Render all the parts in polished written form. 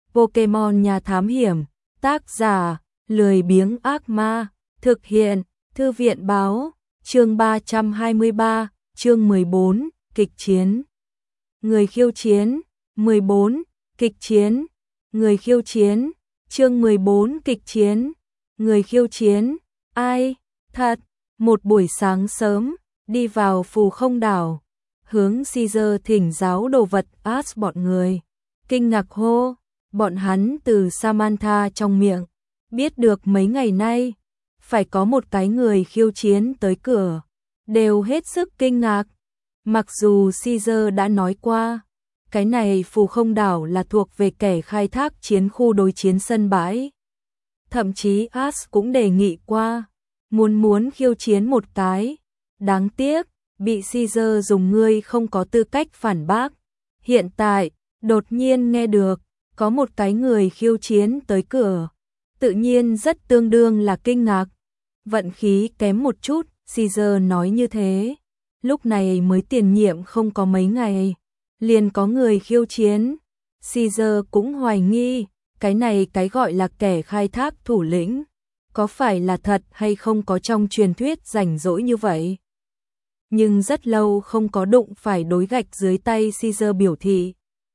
Pokemon nhà thám hiểm, tác giả, lười biếng ác ma, thực hiện, thư viện báo, chương 323, chương 14, kịch chiến. Người khiêu chiến, 14, kịch chiến, người khiêu chiến, chương 14 kịch chiến, người khiêu chiến, ai, thật, một buổi sáng sớm, đi vào phù không đảo, hướng Caesar thỉnh giáo đồ vật Ash bọn người, kinh ngạc hô, bọn hắn từ Samantha trong miệng, biết được mấy ngày nay, phải có một cái người khiêu chiến tới cửa, đều hết sức kinh ngạc, mặc dù Caesar đã nói qua, cái này phù không đảo là thuộc về kẻ khai thác chiến khu đối chiến sân bãi. Thậm chí Ash cũng đề nghị qua, muốn khiêu chiến một cái, đáng tiếc, bị Caesar dùng ngươi không có tư cách phản bác. Hiện tại, đột nhiên nghe được, có một cái người khiêu chiến tới cửa, tự nhiên rất tương đương là kinh ngạc. Vận khí kém một chút, Caesar nói như thế. Lúc này mới tiền nhiệm không có mấy ngày, liền có người khiêu chiến. Caesar cũng hoài nghi, cái này cái gọi là kẻ khai thác thủ lĩnh, có phải là thật hay không có trong truyền thuyết rảnh rỗi như vậy. Nhưng rất lâu không có đụng phải đối gạch dưới tay Caesar biểu thị.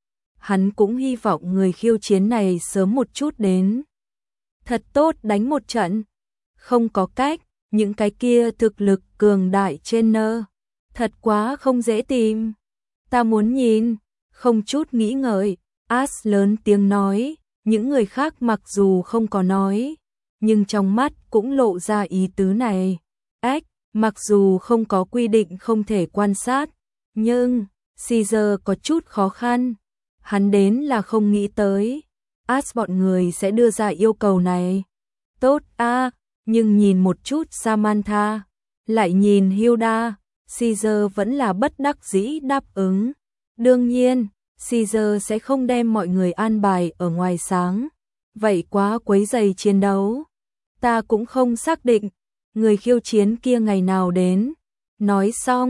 Hắn cũng hy vọng người khiêu chiến này sớm một chút đến. Thật tốt đánh một trận. Không có cách, những cái kia thực lực cường đại trên nơ. Thật quá không dễ tìm. Ta muốn nhìn, không chút nghĩ ngợi, Ash lớn tiếng nói, những người khác mặc dù không có nói, nhưng trong mắt cũng lộ ra ý tứ này. Ách, mặc dù không có quy định không thể quan sát, nhưng Caesar có chút khó khăn. Hắn đến là không nghĩ tới, Ash bọn người sẽ đưa ra yêu cầu này. Tốt a, nhưng nhìn một chút Samantha, lại nhìn Hilda, Caesar vẫn là bất đắc dĩ đáp ứng. Đương nhiên, Caesar sẽ không đem mọi người an bài ở ngoài sáng. Vậy quá quấy rầy chiến đấu. Ta cũng không xác định, người khiêu chiến kia ngày nào đến. Nói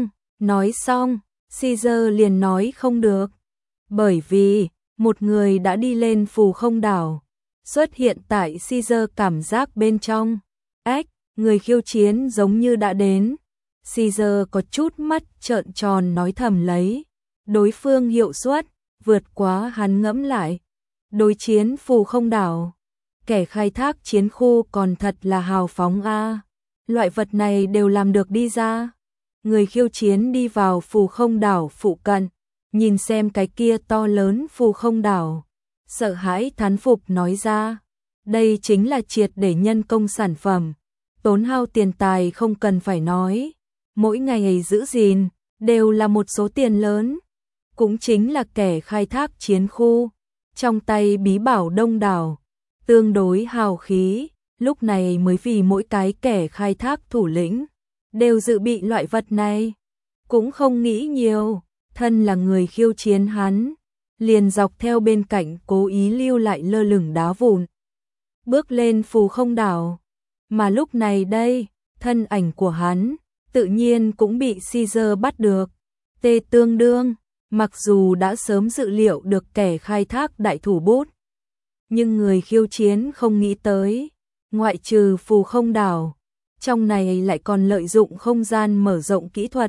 xong, Caesar liền nói không được. Bởi vì, một người đã đi lên phù không đảo, xuất hiện tại Caesar cảm giác bên trong. Ách, người khiêu chiến giống như đã đến. Caesar có chút mắt trợn tròn nói thầm lấy. Đối phương hiệu suất, vượt quá hắn ngẫm lại. Đối chiến phù không đảo. Kẻ khai thác chiến khu còn thật là hào phóng a. Loại vật này đều làm được đi ra. Người khiêu chiến đi vào phù không đảo phụ cận, nhìn xem cái kia to lớn phù không đảo. Sợ hãi thán phục nói ra. Đây chính là triệt để nhân công sản phẩm. Tốn hao tiền tài không cần phải nói. Mỗi ngày giữ gìn, đều là một số tiền lớn. Cũng chính là kẻ khai thác chiến khu. Trong tay bí bảo đông đảo, tương đối hào khí, lúc này mới vì mỗi cái kẻ khai thác thủ lĩnh, đều dự bị loại vật này. Cũng không nghĩ nhiều, thân là người khiêu chiến hắn, liền dọc theo bên cạnh cố ý lưu lại lơ lửng đá vụn. Bước lên phù không đảo, mà lúc này đây, thân ảnh của hắn, tự nhiên cũng bị Caesar bắt được. Tê tương đương, mặc dù đã sớm dự liệu được kẻ khai thác đại thủ bút, nhưng người khiêu chiến không nghĩ tới, ngoại trừ phù không đảo, trong này lại còn lợi dụng không gian mở rộng kỹ thuật.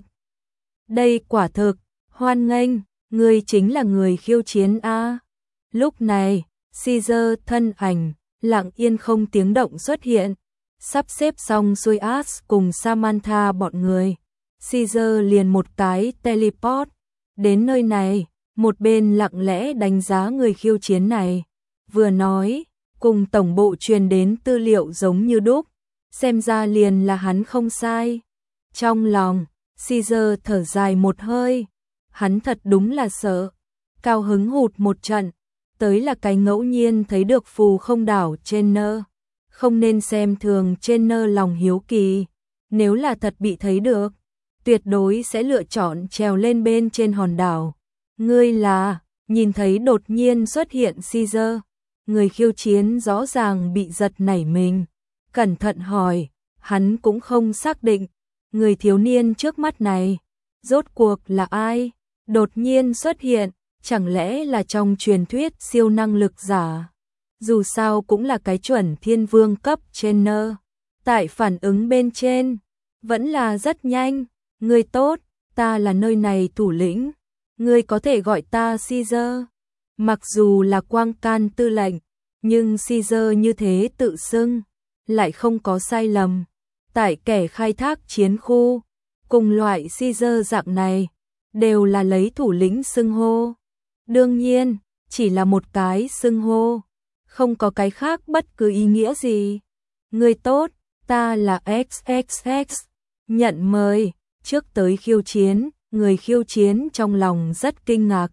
Đây quả thực, hoan nghênh, ngươi chính là người khiêu chiến a. Lúc này, Caesar thân ảnh, lặng yên không tiếng động xuất hiện, sắp xếp xong xuôi Ash cùng Samantha bọn người. Caesar liền một cái teleport, đến nơi này, một bên lặng lẽ đánh giá người khiêu chiến này. Vừa nói, cùng tổng bộ truyền đến tư liệu giống như đúc, xem ra liền là hắn không sai. Trong lòng, Caesar thở dài một hơi, hắn thật đúng là sợ, cao hứng hụt một trận, tới là cái ngẫu nhiên thấy được phù không đảo trên nơ. Không nên xem thường trên nơ lòng hiếu kỳ, nếu là thật bị thấy được, tuyệt đối sẽ lựa chọn trèo lên bên trên hòn đảo. Ngươi là, nhìn thấy đột nhiên xuất hiện Caesar, người khiêu chiến rõ ràng bị giật nảy mình, cẩn thận hỏi, hắn cũng không xác định, người thiếu niên trước mắt này, rốt cuộc là ai, đột nhiên xuất hiện, chẳng lẽ là trong truyền thuyết siêu năng lực giả? Dù sao cũng là cái chuẩn thiên vương cấp trainer. Tại phản ứng bên trên, vẫn là rất nhanh. Ngươi tốt, ta là nơi này thủ lĩnh. Ngươi có thể gọi ta Caesar. Mặc dù là quang can tư lệnh, nhưng Caesar như thế tự xưng, lại không có sai lầm. Tại kẻ khai thác chiến khu, cùng loại Caesar dạng này, đều là lấy thủ lĩnh xưng hô. Đương nhiên, chỉ là một cái xưng hô, không có cái khác bất cứ ý nghĩa gì. Ngươi tốt, ta là XXX, nhận mời. Trước tới khiêu chiến, người khiêu chiến trong lòng rất kinh ngạc.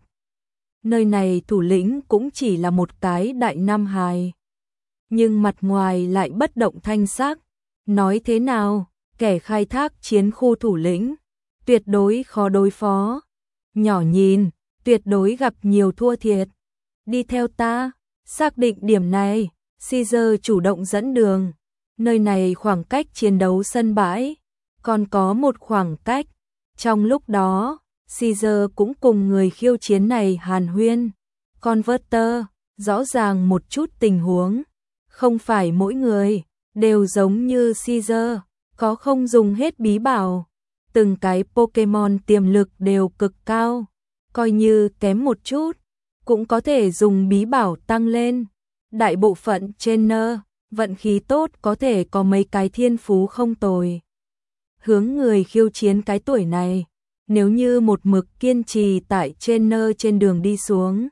Nơi này thủ lĩnh cũng chỉ là một cái đại nam hài, nhưng mặt ngoài lại bất động thanh sắc. Nói thế nào, kẻ khai thác chiến khu thủ lĩnh, tuyệt đối khó đối phó. Nhỏ nhìn, tuyệt đối gặp nhiều thua thiệt. Đi theo ta, xác định điểm này, Caesar chủ động dẫn đường. Nơi này khoảng cách chiến đấu sân bãi, còn có một khoảng cách. Trong lúc đó, Caesar cũng cùng người khiêu chiến này hàn huyên. Converter, rõ ràng một chút tình huống. Không phải mỗi người đều giống như Caesar, có không dùng hết bí bảo. Từng cái Pokemon tiềm lực đều cực cao, coi như kém một chút, cũng có thể dùng bí bảo tăng lên. Đại bộ phận trainer, vận khí tốt có thể có mấy cái thiên phú không tồi. Hướng người khiêu chiến cái tuổi này, nếu như một mực kiên trì tại trainer trên đường đi xuống,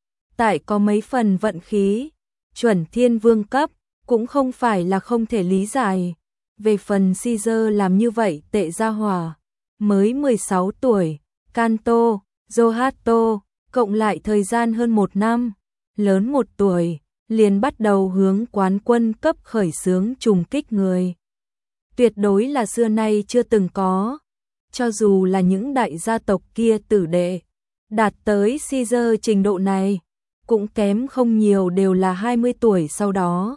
tại có mấy phần vận khí, chuẩn thiên vương cấp, cũng không phải là không thể lý giải. Về phần Caesar làm như vậy tệ ra hỏa, mới 16 tuổi, Kanto, Johto, cộng lại thời gian hơn 1 năm, lớn 1 tuổi, liền bắt đầu hướng quán quân cấp khởi xướng trùng kích người. Tuyệt đối là xưa nay chưa từng có. Cho dù là những đại gia tộc kia tử đệ, đạt tới Caesar trình độ này, cũng kém không nhiều, đều là 20 tuổi sau đó.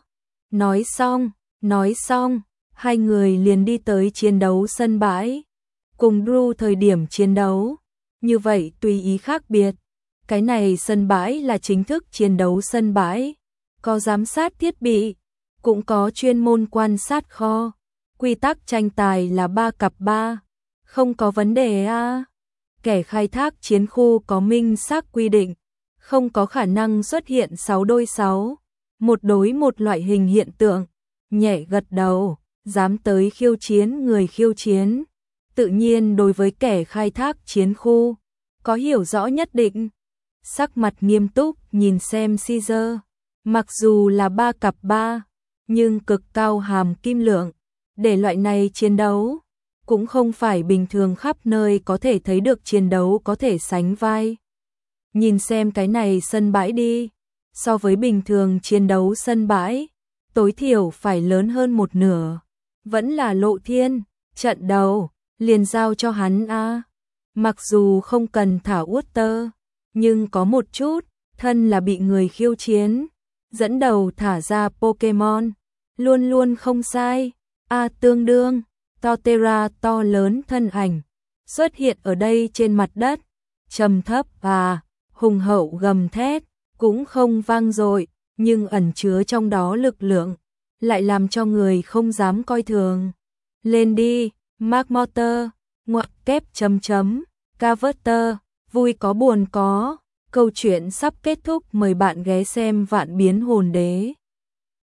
Nói xong, hai người liền đi tới chiến đấu sân bãi. Cùng Drew thời điểm chiến đấu, như vậy tùy ý khác biệt. Cái này sân bãi là chính thức chiến đấu sân bãi, có giám sát thiết bị, cũng có chuyên môn quan sát kho. Quy tắc tranh tài là 3 cặp 3, không có vấn đề a. Kẻ khai thác chiến khu có minh xác quy định, không có khả năng xuất hiện 6 đôi 6, 1 đối 1 loại hình hiện tượng. Nhẹ gật đầu, dám tới khiêu chiến người khiêu chiến, tự nhiên đối với kẻ khai thác chiến khu có hiểu rõ nhất định. Sắc mặt nghiêm túc nhìn xem Caesar, mặc dù là 3 cặp 3, nhưng cực cao hàm kim lượng, để loại này chiến đấu cũng không phải bình thường khắp nơi có thể thấy được chiến đấu có thể sánh vai. Nhìn xem cái này sân bãi đi, so với bình thường chiến đấu sân bãi, tối thiểu phải lớn hơn 1/2. Vẫn là Lộ Thiên, trận đầu liền giao cho hắn a. Mặc dù không cần thả Water, nhưng có một chút, thân là bị người khiêu chiến dẫn đầu thả ra Pokemon, luôn luôn không sai. Tương đương Torterra to lớn thân ảnh xuất hiện ở đây trên mặt đất, trầm thấp và hùng hậu gầm thét, cũng không vang dội, nhưng ẩn chứa trong đó lực lượng, lại làm cho người không dám coi thường. Lên đi, Magmortar, ngoặc kép chấm chấm, Caverter, vui có buồn có. Câu chuyện sắp kết thúc, mời bạn ghé xem Vạn Biến Hồn Đế.